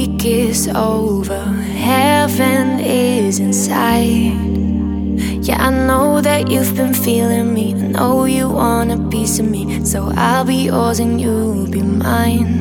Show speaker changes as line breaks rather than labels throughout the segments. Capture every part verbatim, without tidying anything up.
week is over, heaven is inside. Yeah, I know that you've been feeling me. I know you want a piece of me, so I'll be yours and you'll be mine.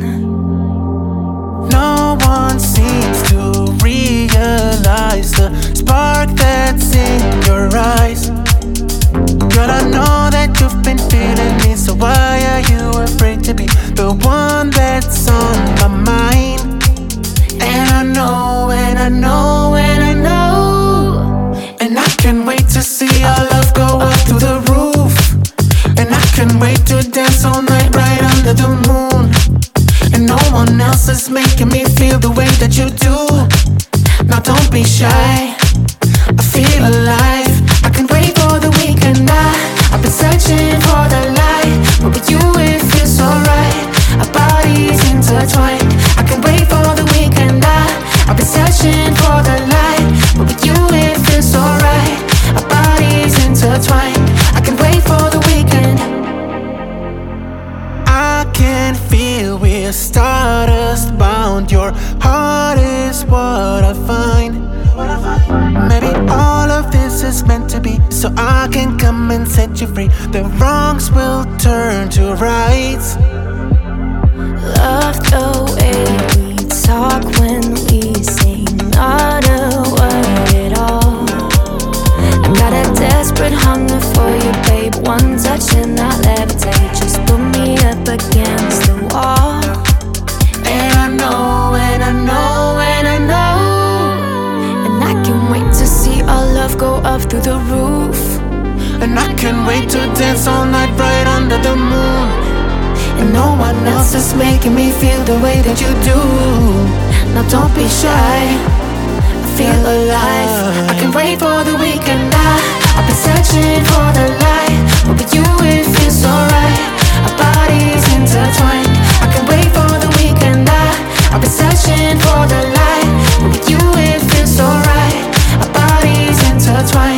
No one seems to realize the spark that's in your eyes. Girl, I know that you've been feeling me, so why are you afraid to be the one that's on my mind? And I know, and I know, and I know, and I can't wait to see our love go up through the roof. And I can't wait to dance all night right under the moon. And no one else is making me feel the way that you do. Now don't be shy, I feel alive. I can't wait for the weekend. I, I've been searching for the light, but with you it feels so right. Our bodies intertwined. I can't wait for the weekend. I, I've been searching for the light, but with you it feels so right. Our bodies intertwined. I can't wait for the weekend. I can feel we're stardust bound. Your heart is what I find. Maybe all of this is meant to be, so I can come and set you free. The wrongs will turn to rights.
Love the way we talk when we say not a word at all. I got a desperate hunger for you, babe. One touch and I'll levitate. Just put me up against the wall.
And I know, and I know, and I know,
And I can't wait to see our love go up through the roof.
and I can't wait to dance all night right under the moon.
And no one else is making me feel the way that you do. Now don't be shy, I feel alive. I can't wait for the weekend. I, I've been searching for the light, but with you it feels so right. Our bodies intertwined. I can't wait for the weekend. I, I've been searching for the light, but with you it feels so right. Our bodies intertwined.